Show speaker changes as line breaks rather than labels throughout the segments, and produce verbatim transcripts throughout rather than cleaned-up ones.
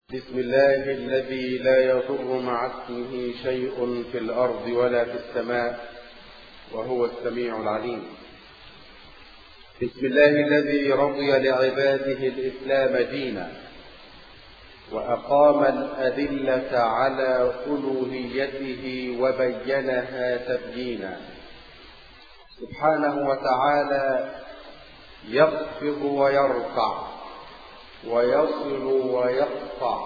بسم الله الذي لا يضر مع اسمه شيء في الأرض ولا في السماء وهو السميع العليم. بسم الله الذي رضي لعباده الإسلام دينا وأقام الأدلة على ألوهيته وبينها تبيينا. سبحانه وتعالى يخفض ويرفع ويصل ويقطع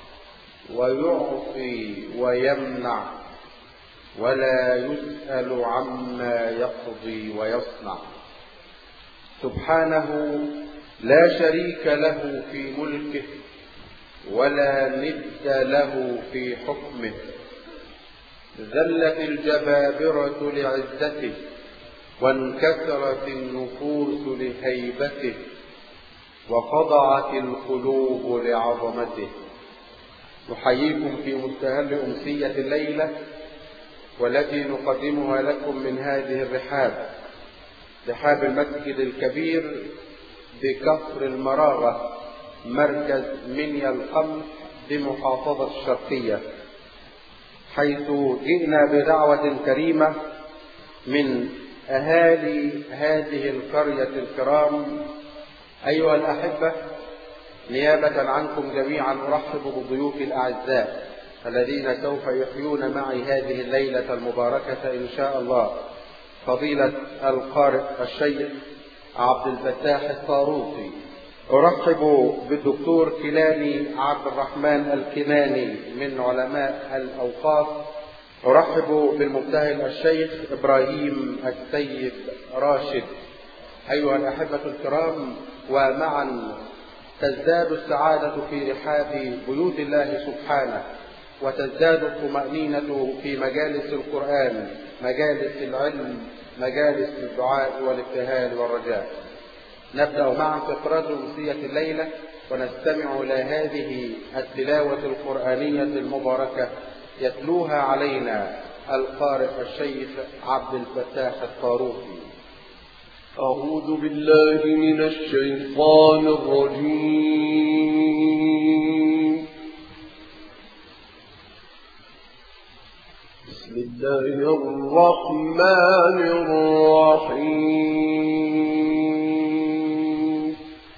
ويعطي ويمنع ولا يسأل عما يقضي ويصنع. سبحانه لا شريك له في ملكه ولا ند له في حكمه. ذلت الجبابرة لعزته وانكسرت النفوس لهيبته وخضعت القلوب لعظمته. نحييكم في مستهل أمسية الليلة والتي نقدمها لكم من هذه الرحاب، رحاب المسجد الكبير بكفر المراغة مركز منيا القمح بمحافظة الشرقية، حيث جئنا بدعوة كريمة من أهالي هذه القرية الكرام. أيها الأحبة، نيابة عنكم جميعا أرحب بضيوفي الأعزاء الذين سوف يحيون معي هذه الليلة المباركة إن شاء الله. فضيلة القارئ الشيخ عبد الفتاح الطاروسي، أرحب بالدكتور كيلاني عبد الرحمن الكناني من علماء الأوقاف، أرحب بالمبتهل الشيخ إبراهيم السيد راشد. أيها الأحبة الكرام، ومعا تزداد السعادة في رحاب بيوت الله سبحانه، وتزداد الطمأنينة في مجالس القرآن، مجالس العلم، مجالس الدعاء والابتهال والرجاء. نبدأ معا فقرات أمسية الليلة ونستمع إلى هذه التلاوة القرآنية المباركة يتلوها علينا القارئ الشيخ عبد الفتاح الطاروسي.
أعوذ بالله من الشيطان الرجيم. بسم الله الرحمن الرحيم.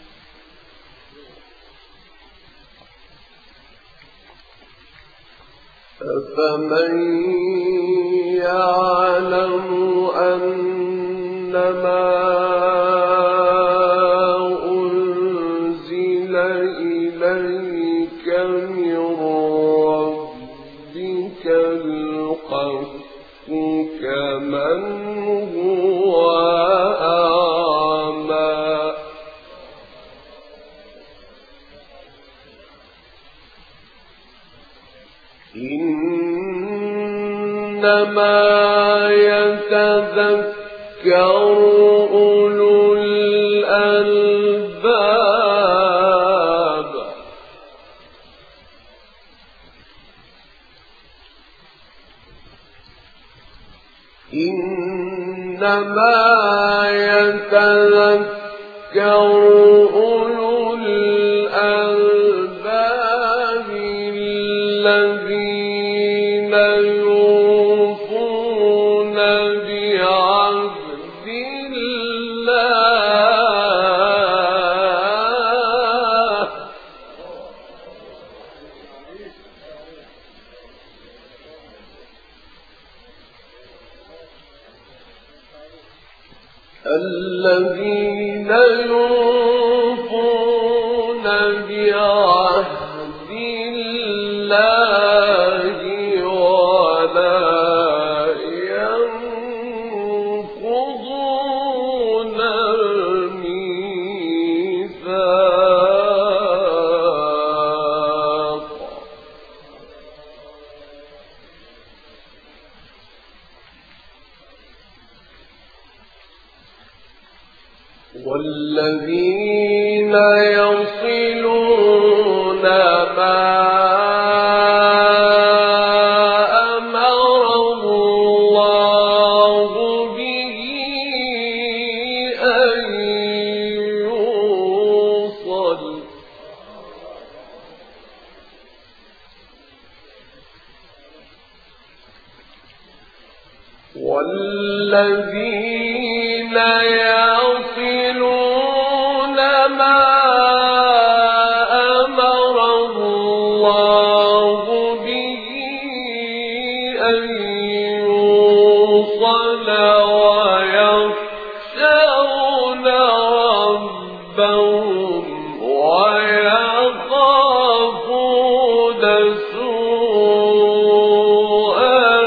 أفمن يعلم أنما أنزل إليك من ربك الحق كمن هو أعمى. إنما يتذكر أولو الألباب. إنما يتذكر أولو الألباب الذين يوفون بعهد الله الذين يوفون بعهد الله ولا ينقضون الميثاق. والذين يصلون ما أمر الله به أن يوصل والذين يصلون ما أمر الله به أن يوصل ويخشون ربهم ويخافون سوء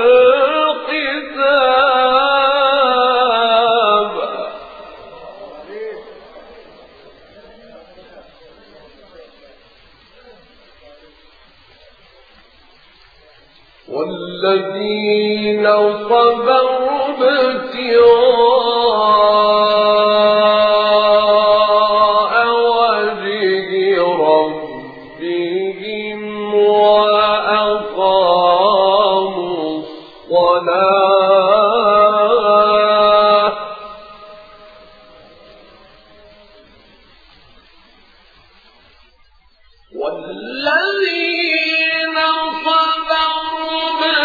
الحساب. والذين صبروا ابتغاء وجه ربهم وأقاموا الصلاة والذين صبروا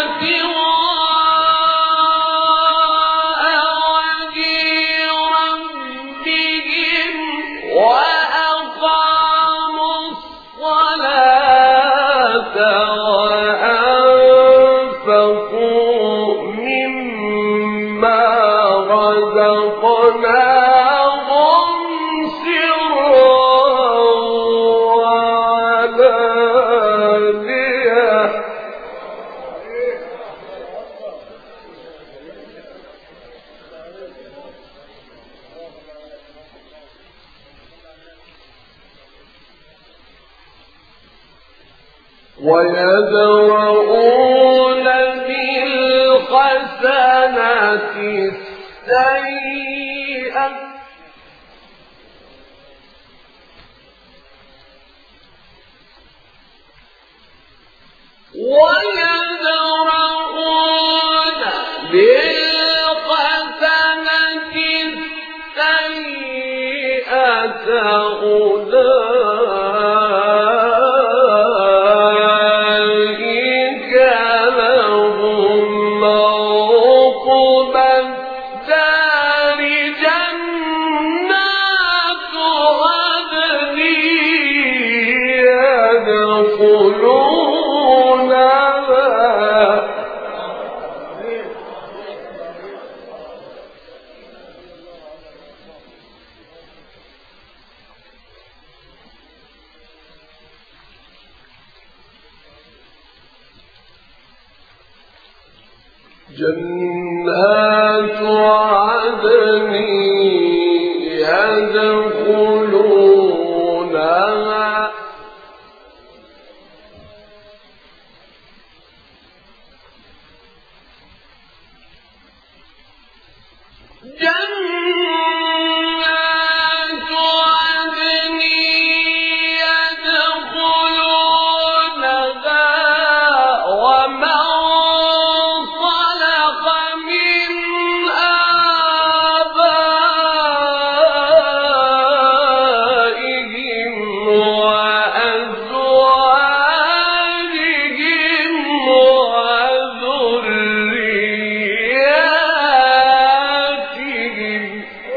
ابتغاء وجه ربهم وأقاموا الصلاة وأنفقوا مما رزقناهم سرا وعلانية ويدرؤون بالحسنة السيئة ويدرؤون بالحسنة السيئة أولئك لهم عقبى الدار جنات عدن يدخلونها جنات عدن يدخلونها جنات عدن يدخلونها ومن صلح من آبائهم وأزواجهم وذرياتهم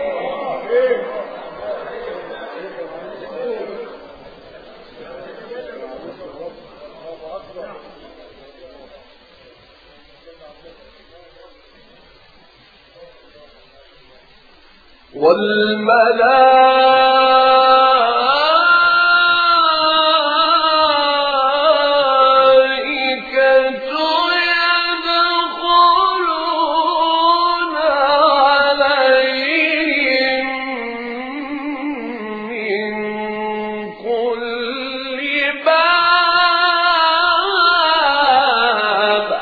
والملائكة يدخلون عليهم من كل باب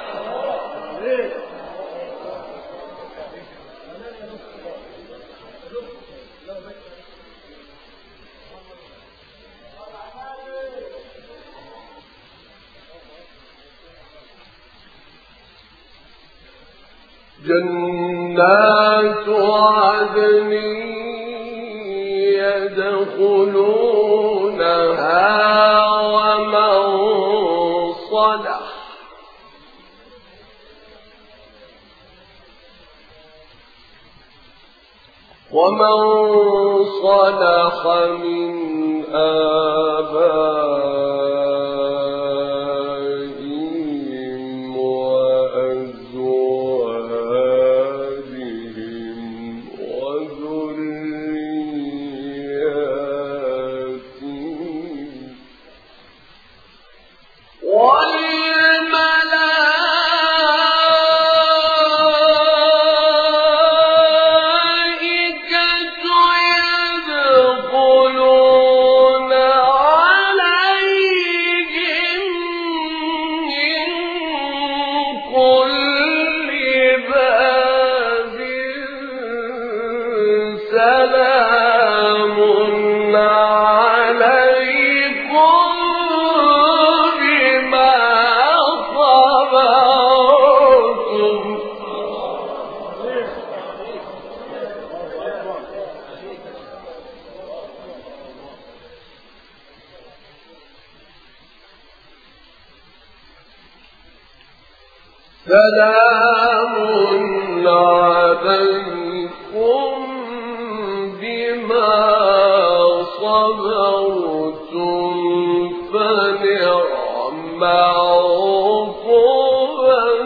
جنات عدن يدخلونها ومن صلح ومن صلح من آبائهم وأزواجهم وذرياتهم سلام عليكم بما صبرتم فنعم عقبى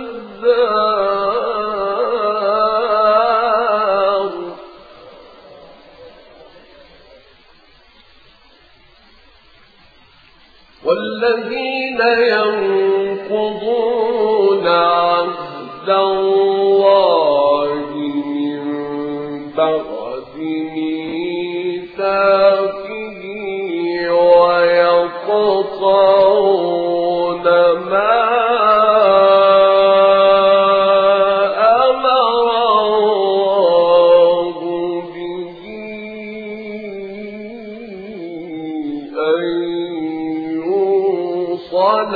الدار والذين ينقضون عهد الله من بعد ميثاقه ويقطعون ما أمر الله به أن يوصل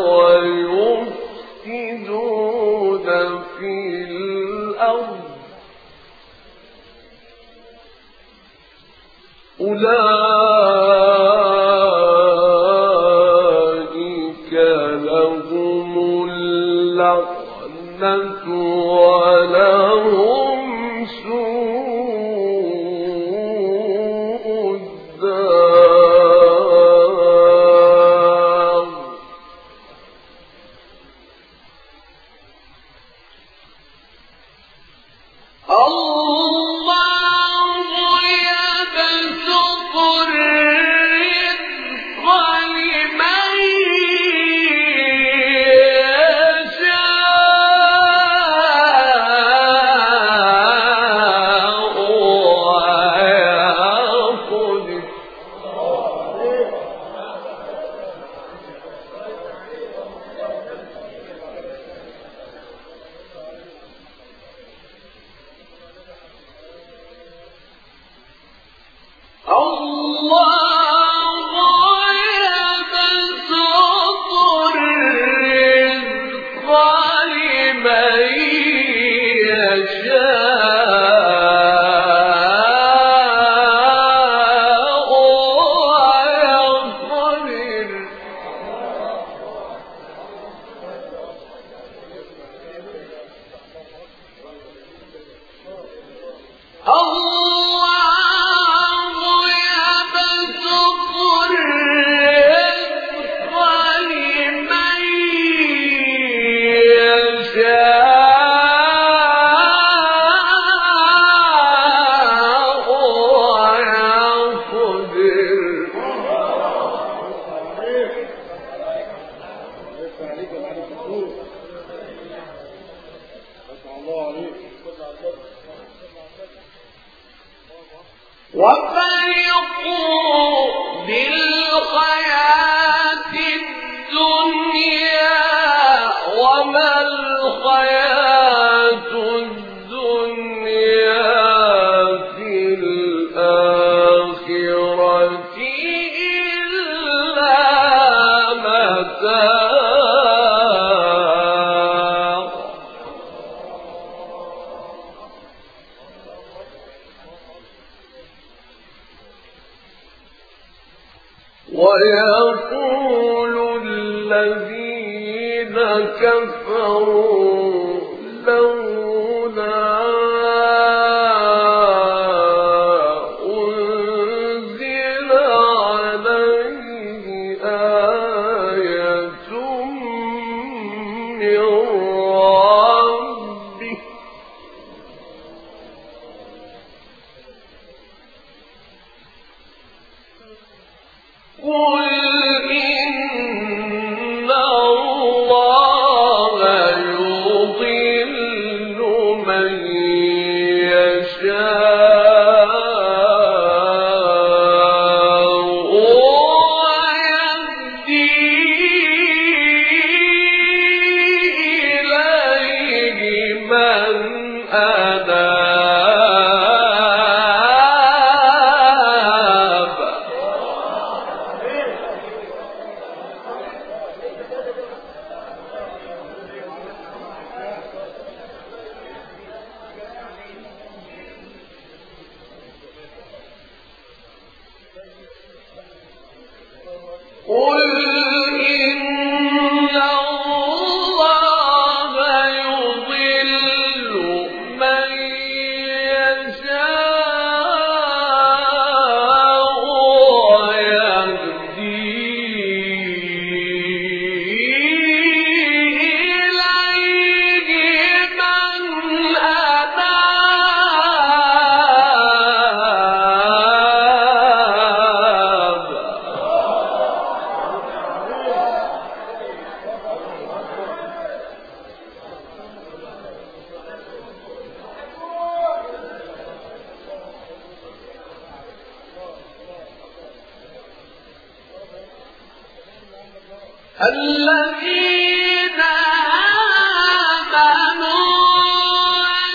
ويفسدون في الأرض أولئك لهم اللعنة ولهم سوء الدار وفرحوا بالحياة الدنيا وما الحياة الدنيا في الآخرة إلا متاع. ويقول الذين كفروا لولا الذين آمنوا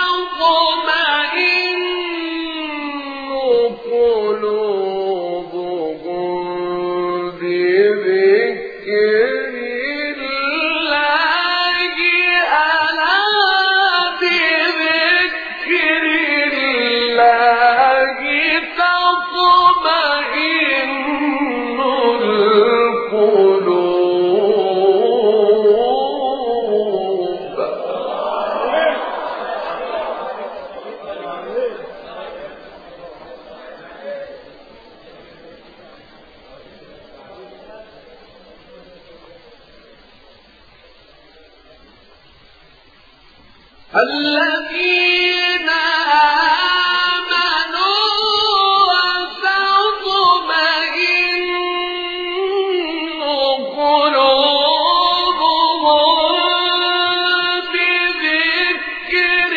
تطمئن قلوبهم بذكر الله ألا بذكر الله تطمئن القلوب. الذين آمنوا وتطمئن قلوبهم بذكر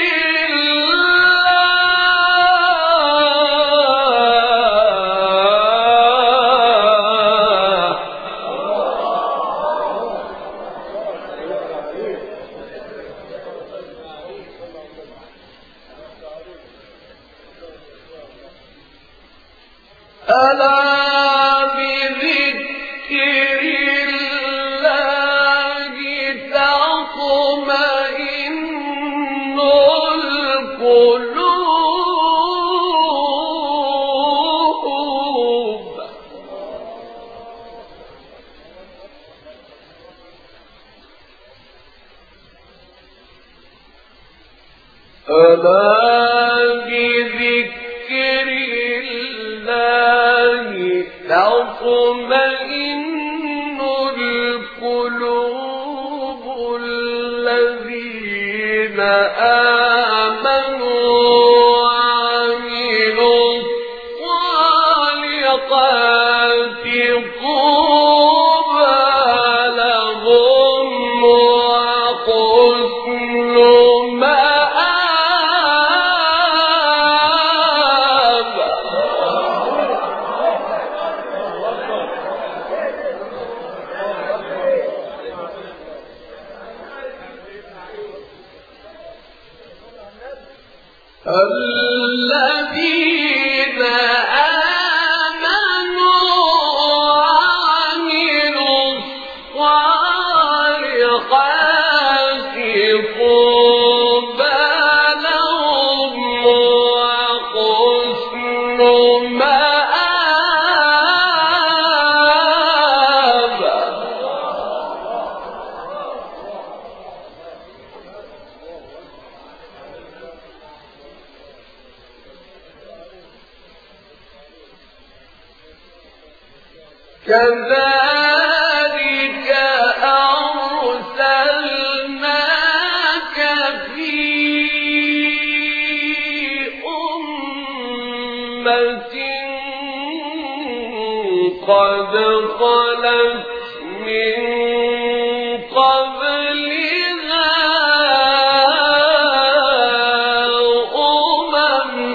ألا بذكر الله تطمئن القلوب. ألا بذكر الله تطمئن القلوب. الذين آمنوا وعملوا الصالحات طوبى لهم وحسن مآب. الذين آمنوا وعملوا الصالحات طوبى لهم وحسن مآب. كذلك أرسلناك في أمة قد خلت من قبلها أمم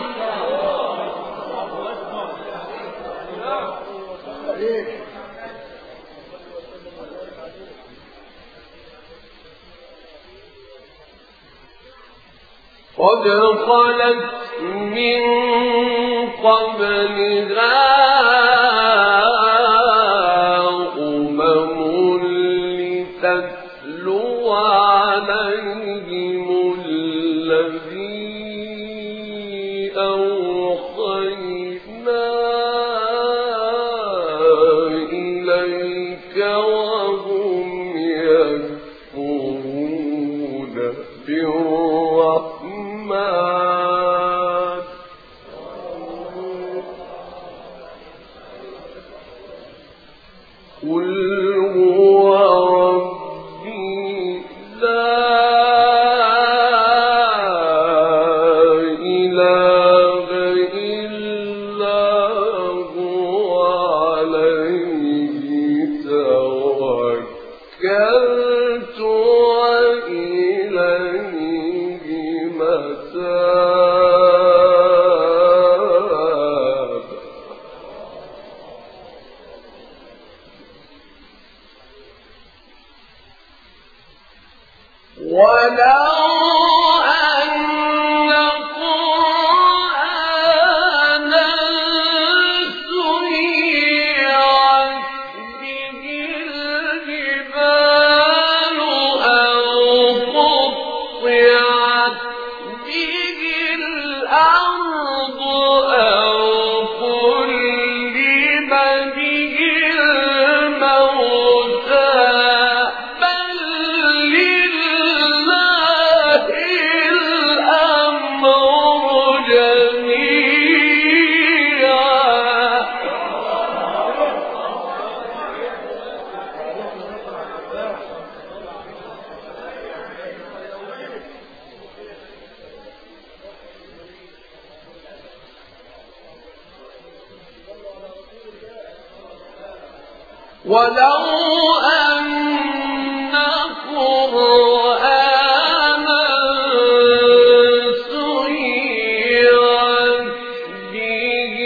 قد خلت من قبلها أمم لتتلو عليهم الذي أوحينا إليك وهم يكفرون بالرحمن. قل هو ربي لا إله إلا هو عليه توكلت وإليه متاب. ولو أن قرآنا سيرت به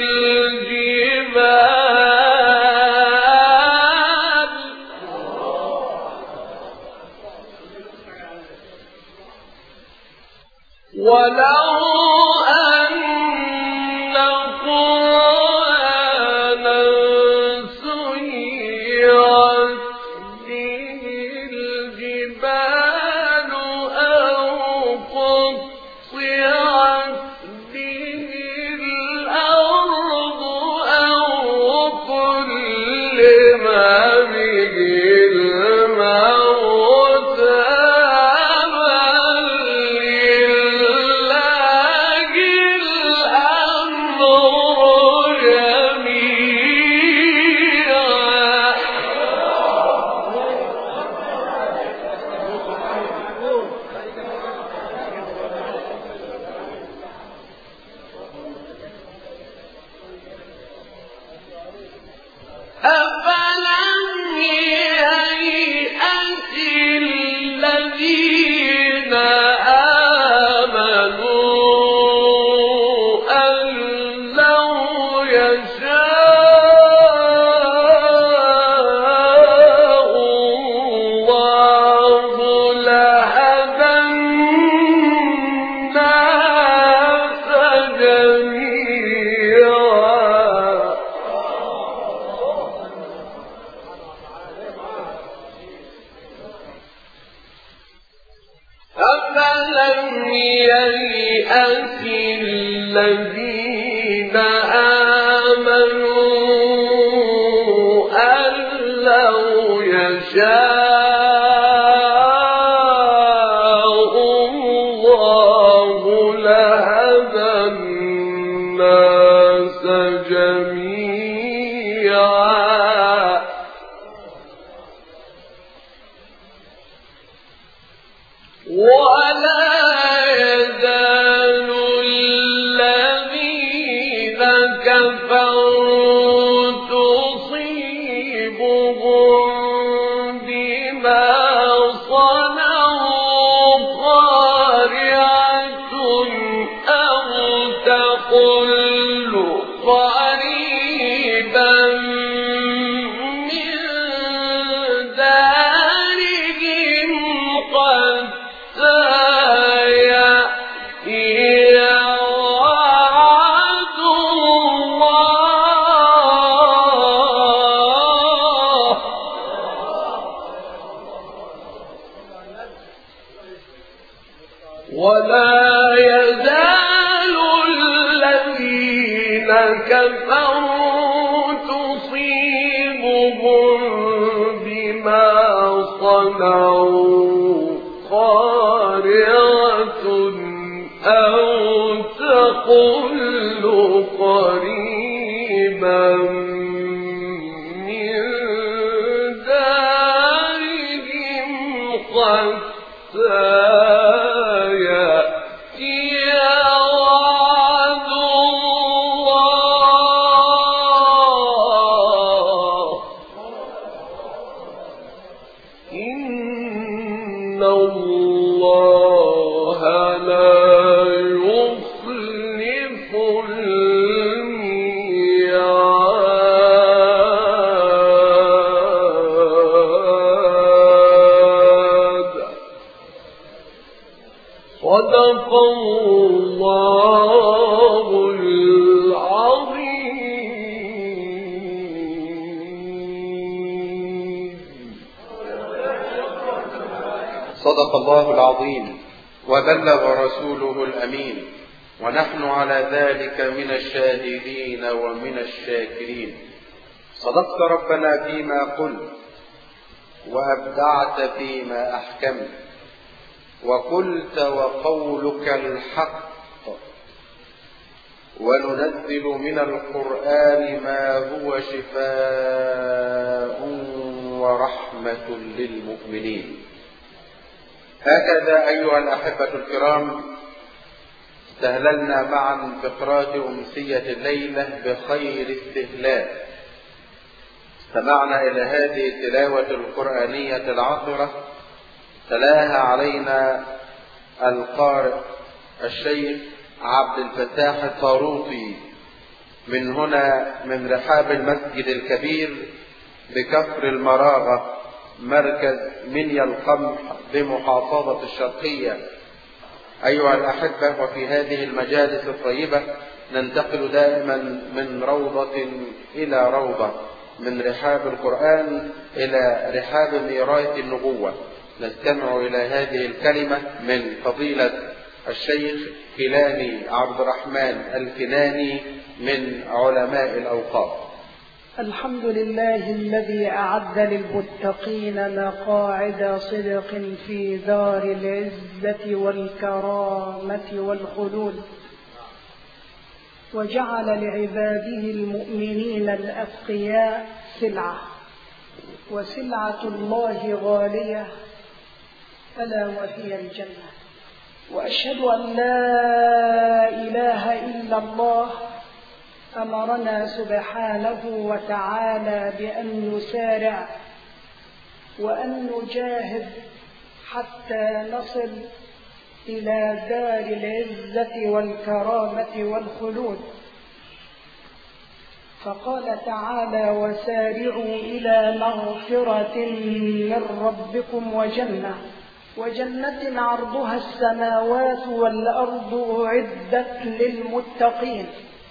الجبال ولو أفلم ييأس الذين آمنوا أن لو يشاء الله لهدى الناس جميعا ولا يزال الذين كفروا تصيبهم بما صنعوا قارعة أو تحل قريبا من دارهم قد ولا يزال الذين كفروا تصيبهم بما صنعوا قارعة أو تحل قريبا من دارهم حتى إن الله لا يخلف الميعاد صدق الله العظيم.
صدق الله العظيم وبلغ رسوله الأمين، ونحن على ذلك من الشاهدين ومن الشاكرين. صدقت ربنا فيما قلت، وأبدعت فيما أحكمت، وقلت وقولك الحق، وننزل من القرآن ما هو شفاء ورحمة للمؤمنين. هكذا أيها الأحبة الكرام استهللنا معا فقرات أمسية الليلة بخير استهلال. استمعنا إلى هذه التلاوة القرآنية العطرة تلاها علينا القارئ الشيخ عبد الفتاح الطاروطي من هنا من رحاب المسجد الكبير بكفر المراغة مركز منيا القمح بمحافظة الشرقية. أيها الأحبة، وفي هذه المجالس الطيبة ننتقل دائما من روضة إلى روضة، من رحاب القرآن إلى رحاب ميراث النبوة. نستمع إلى هذه الكلمة من فضيلة الشيخ كيلاني عبد الرحمن الكناني من علماء الأوقاف.
الحمد لله الذي أعد للمتقين مقاعد صدق في دار العزة والكرامة والخلود، وجعل لعباده المؤمنين الأتقياء سلعة، وسلعة الله غالية ألا وهي الجنة. وأشهد أن لا إله إلا الله أمرنا سبحانه وتعالى بأن نسارع وأن نجاهد حتى نصل إلى دار العزة والكرامة والخلود. فقال تعالى: وسارعوا إلى مغفرة من ربكم وجنة وجنة عرضها السماوات والأرض أعدت للمتقين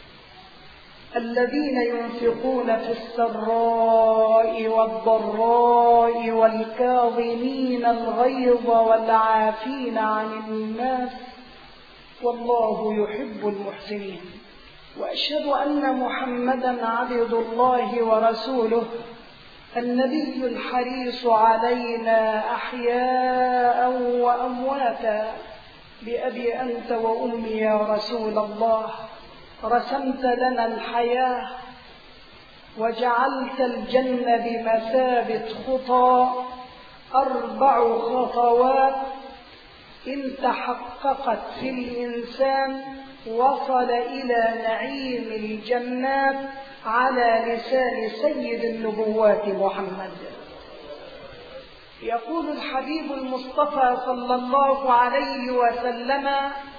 الذين ينفقون في السراء والضراء والكاظمين الغيظ والعافين عن الناس والله يحب المحسنين. وأشهد أن محمدا عبد الله ورسوله النبي الحريص علينا أحياء وأمواتا. بأبي أنت وأمي يا رسول الله، رسمت لنا الحياة وجعلت الجنة بمثابة خطى، أربع خطوات إن تحققت في الإنسان وصل إلى نعيم الجنات على لسان سيد النبوات محمد. يقول الحبيب المصطفى صلى الله عليه وسلم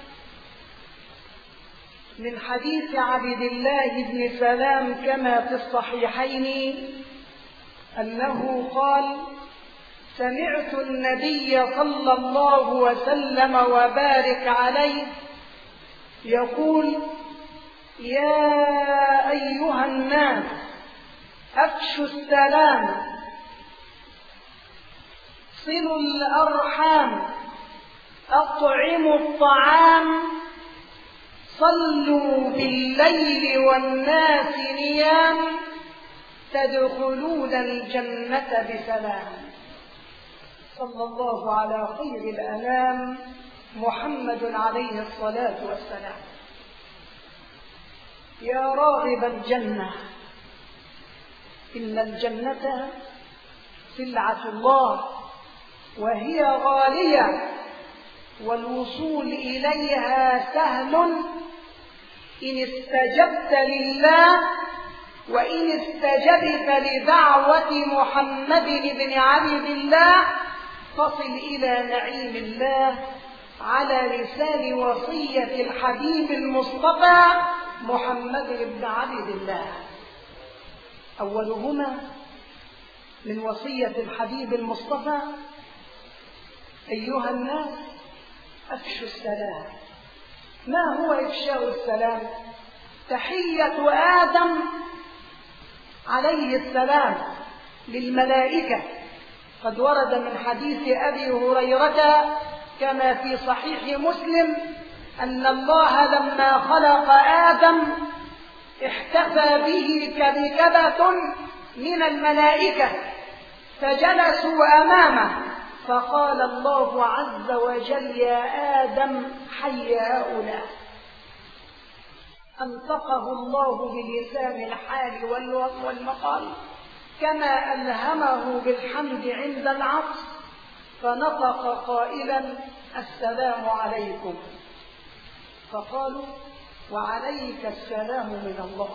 من حديث عبد الله بن سلام كما في الصحيحين أنه قال: سمعت النبي صلى الله وسلم وبارك عليه يقول: يا أيها الناس أفشوا السلام، صلوا الأرحام، أطعموا الطعام، صلوا بالليل والناس نيام، تدخلون الجنة بسلام. صلى الله على خير الأنام محمد عليه الصلاة والسلام. يا راغب الجنة، إن الجنة سلعة الله وهي غالية، والوصول إليها سهل إن استجبت لله وإن استجبت لدعوة محمد بن عبد الله، تصل إلى نعيم الله على لسان وصية الحبيب المصطفى محمد بن عبد الله. أولهما من وصية الحبيب المصطفى: أيها الناس أفشوا السلام. ما هو إفشاء السلام؟ تحية آدم عليه السلام للملائكة، قد ورد من حديث أبي هريرة كما في صحيح مسلم أن الله لما خلق آدم احتفى به كبكبة من الملائكة فجلسوا أمامه، فقال الله عز وجل: يا آدم حي هؤلاء. أنطقه الله بلسان الحال والمقال كما ألهمه بالحمد عند العطس، فنطق قائلا: السلام عليكم. فقالوا: وعليك السلام من الله.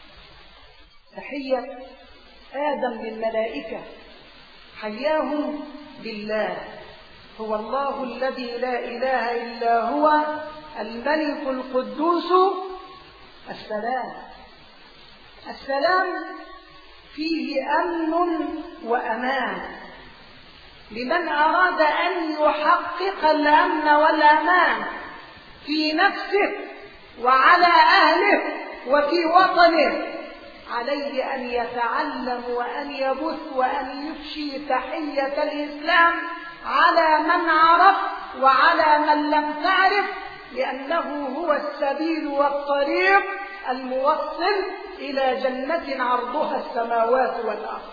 تحية آدم للملائكة، حياهم بالله، هو الله الذي لا إله إلا هو الملك القدوس السلام. السلام فيه أمن وأمان لمن أراد أن يحقق الأمن والأمان في نفسه وعلى أهله وفي وطنه. عليه أن يتعلم وأن يبث وأن يفشي تحية الإسلام على من عرف وعلى من لم تعرف، لأنه هو السبيل والطريق الموصل إلى جنة عرضها السماوات والأرض.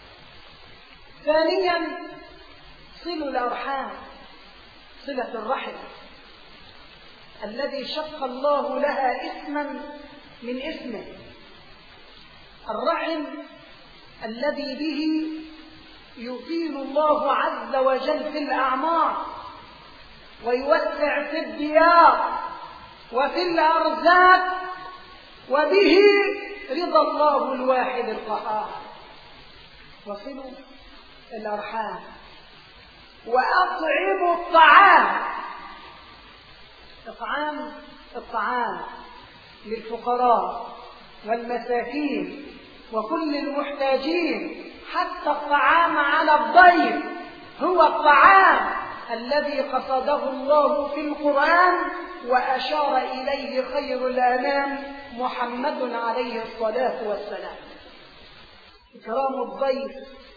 ثانيا، صلوا الأرحام، صلة الرحم الذي شق الله لها اسما من اسمه. الرحم الذي به يطيل الله عز وجل في الأعمار ويوسع في الديار وفي الأرزاق، وبه رضا الله الواحد القهار. وصلوا الأرحام وأطعموا الطعام. إطعام الطعام للفقراء والمساكين وكل المحتاجين، حتى الطعام على الضيف هو الطعام الذي قصده الله في القرآن وأشار إليه خير الأنام محمد عليه الصلاة والسلام. إكرام الضيف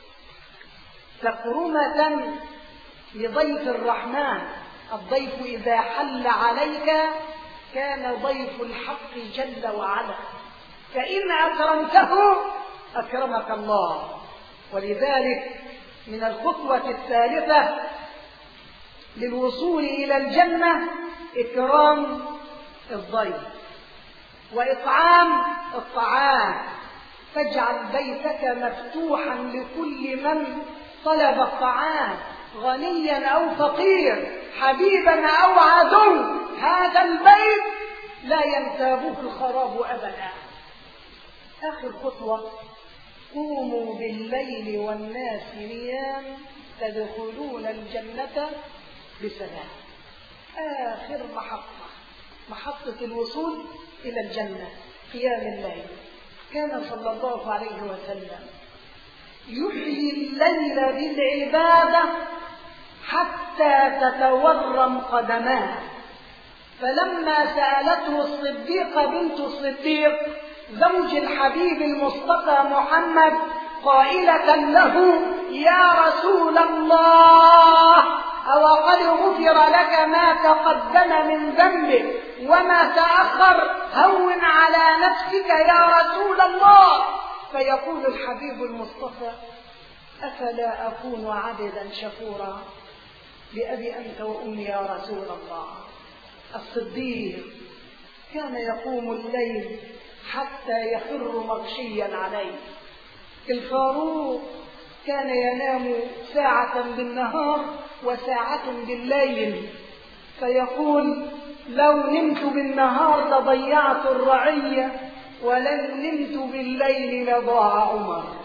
تكرمة لضيف الرحمن. الضيف إذا حل عليك كان ضيف الحق جل وعلا، فإن أكرمته أكرمك الله. ولذلك من الخطوة الثالثة للوصول إلى الجنة إكرام الضيف وإطعام الطعام. فاجعل بيتك مفتوحا لكل من طلب الطعام، غنيا أو فقير، حبيبا أو عدو، هذا البيت لا ينتابه الخراب أبدا. آخر خطوة: قوموا بالليل والناس نيام تدخلون الجنة بسلام. آخر محطة، محطة الوصول إلى الجنة قيام الليل. كان صلى الله عليه وسلم يحيي الليل بالعبادة حتى تتورم قدماه. فلما سألته الصديقة بنت الصديق زوج الحبيب المصطفى محمد قائلة له: يا رسول الله، أو قد غفر لك ما تقدم من ذنبك وما تأخر، هون على نفسك يا رسول الله. فيقول الحبيب المصطفى: أفلا أكون عبدا شكورا؟ بأبي أنت وأمي يا رسول الله. الصديق كان يقوم الليل حتى يخر مغشيا عليه. الفاروق كان ينام ساعة بالنهار وساعة بالليل، فيقول: لو نمت بالنهار لضيعت الرعية، ولن نمت بالليل لضاع عمر.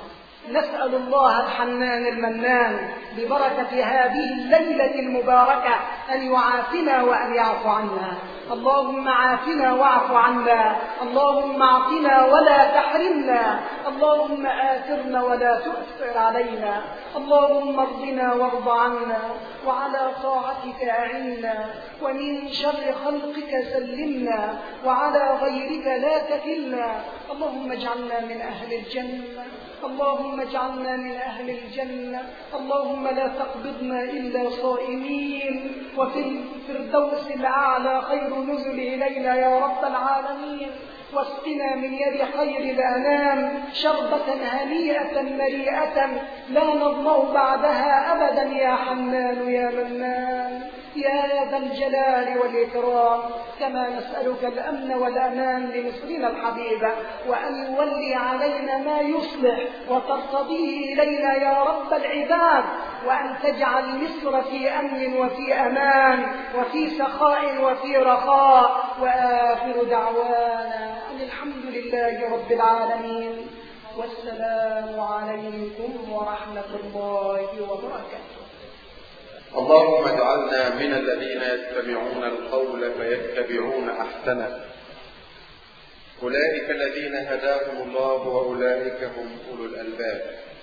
نسأل الله الحنان المنان ببركة هذه الليلة المباركة أن يعافنا وأن يعفو عنا. اللهم عافنا واعف عنا، اللهم اعطنا ولا تحرمنا، اللهم آثرنا ولا تؤثر علينا، اللهم ارضنا وارض عنا، وعلى طاعتك أعنا، ومن شر خلقك سلمنا، وعلى غيرك لا تكلنا. اللهم اجعلنا من أهل الجنة، اللهم اجعلنا من أهل الجنة، اللهم لا تقبضنا إلا صائمين، وفي الفردوس الأعلى خير نزل إلينا يا رب العالمين. واسقنا من يد خير الأنام شربة هنيئة مريئة لا نظمأ بعدها أبدا يا حنان يا منان يا ذا الجلال والإكرام. كما نسألك الأمن والأمان لمصرنا الحبيبة، وأن يولي علينا ما يصلح وترتضيه إلينا يا رب العباد، وأن تجعل مصر في أمن وفي أمان وفي سخاء وفي رخاء. وآخر دعوانا أن الحمد لله رب العالمين، والسلام عليكم ورحمة الله وبركاته.
اللهم اجعلنا من الذين يستمعون القول فيتبعون أحسنه. أولئك الذين هداهم الله وأولئك هم أولو الألباب.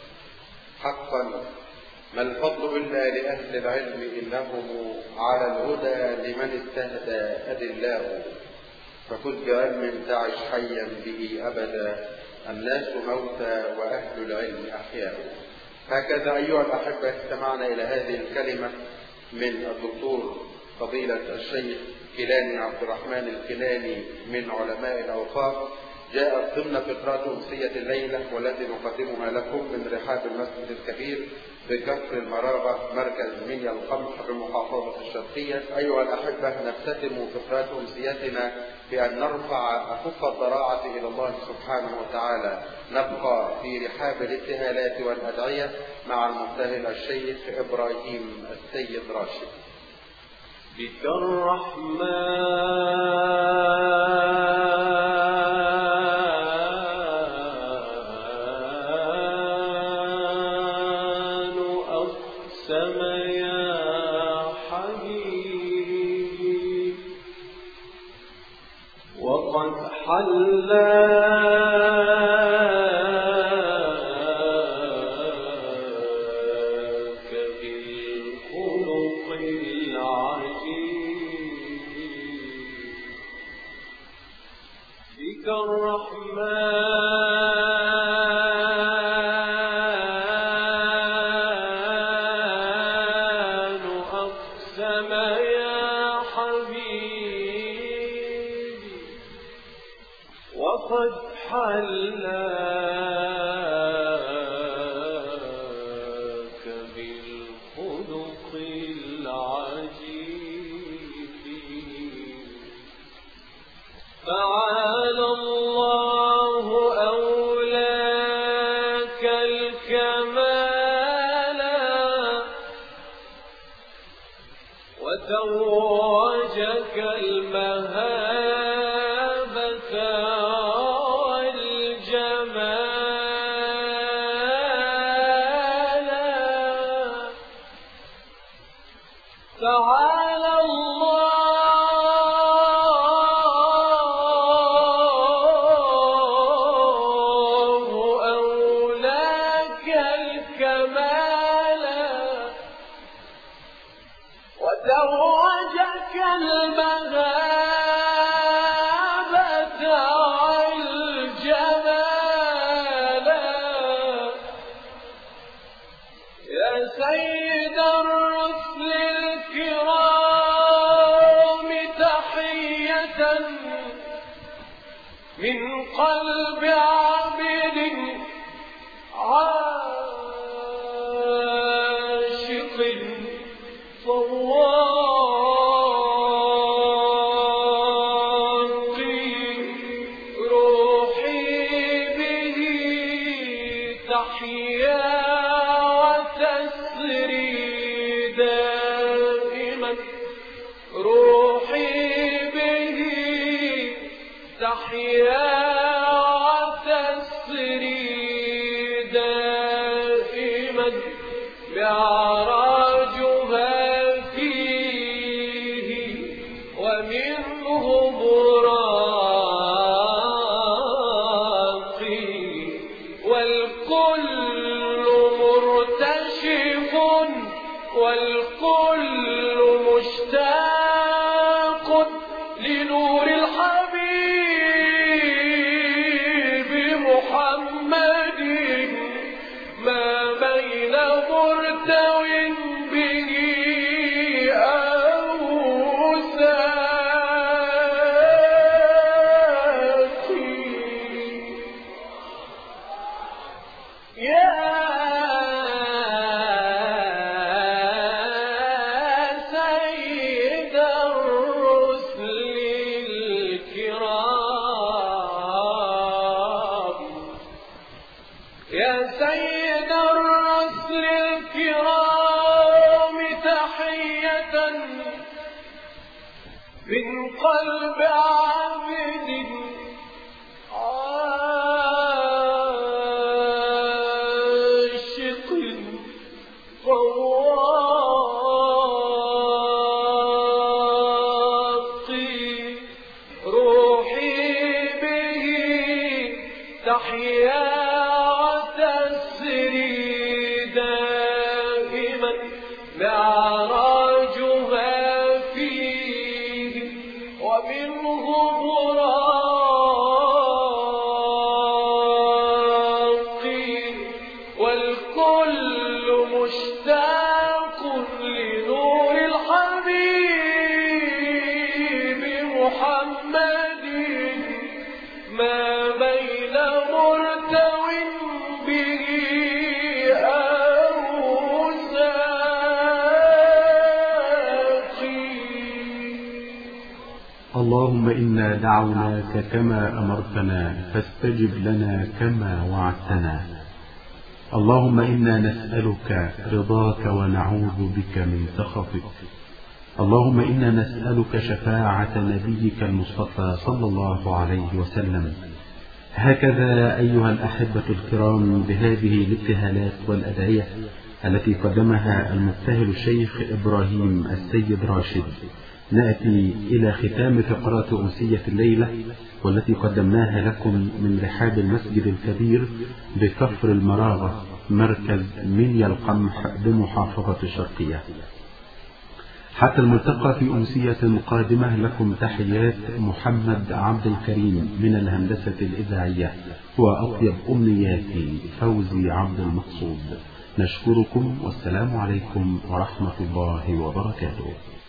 حقا ما الفضل إلا لأهل العلم، إنهم على الهدى لمن استهدى أدلاه. فخذ بعلم تعش حيا به أبدا، الناس موتى وأهل العلم أحياء. هكذا أيها الأحبة استمعنا إلى هذه الكلمة من الدكتور فضيلة الشيخ كيلاني عبد الرحمن الكيلاني من علماء الأوقاف، جاءت ضمن فقرات أمسية الليلة، والتي نقدمها لكم من رحاب المسجد الكبير بكفر المراغة مركز منيا القمح بمحافظة الشرقية. أيها الأحبة نختتم فقرات أمسيتنا بأن نرفع أكف الضراعة إلى الله سبحانه وتعالى. نبقى في رحاب الابتهالات والأدعية مع المبتهل الشيخ إبراهيم السيد راشد.
بك الرحمن أقسم يا حبيب، وقد حلّا وزوجك المهابة والجمال. تعالى الله أولاك الكمال، وزوجك المهابة والجمال. يا سيد الرسل الكرام تحية من قلب عبد عاشق فواقي، روحي به تحيا وتسري دائما، روحي به تحيا وتسري دائما. والكل مشتاق لنور الحبيب محمد ما بين مرتو به أو ساقي يا سيد الرسل الكرام يا سيد الرسل الكرام تحية من قلب عبد عاشق فواقي روحي به تحيا وتسري دائما معراجها فيه ومنه براقي والكل مشتاق لنور الحبيب محمد ما بين مرتو به أو ساقي.
اللهم إنا دعوناك كما أمرتنا فاستجب لنا كما وعدتنا. اللهم إنا نسألك رضاك ونعوذ بك من سخطك. اللهم إنا نسألك شفاعة نبيك المصطفى صلى الله عليه وسلم. هكذا أيها الأحبة الكرام بهذه الابتهالات والأدعية التي قدمها المبتهل الشيخ إبراهيم السيد راشد نأتي إلى ختام فقرات أمسية الليلة والتي قدمناها لكم من رحاب المسجد الكبير بكفر المراغة مركز منيا القمح بمحافظة الشرقية. حتى الملتقى في أمسية قادمة لكم تحيات محمد عبد الكريم من الهندسة الإذاعية وأطيب أمنياتي فوزي عبد المقصود. نشكركم والسلام عليكم ورحمة الله وبركاته.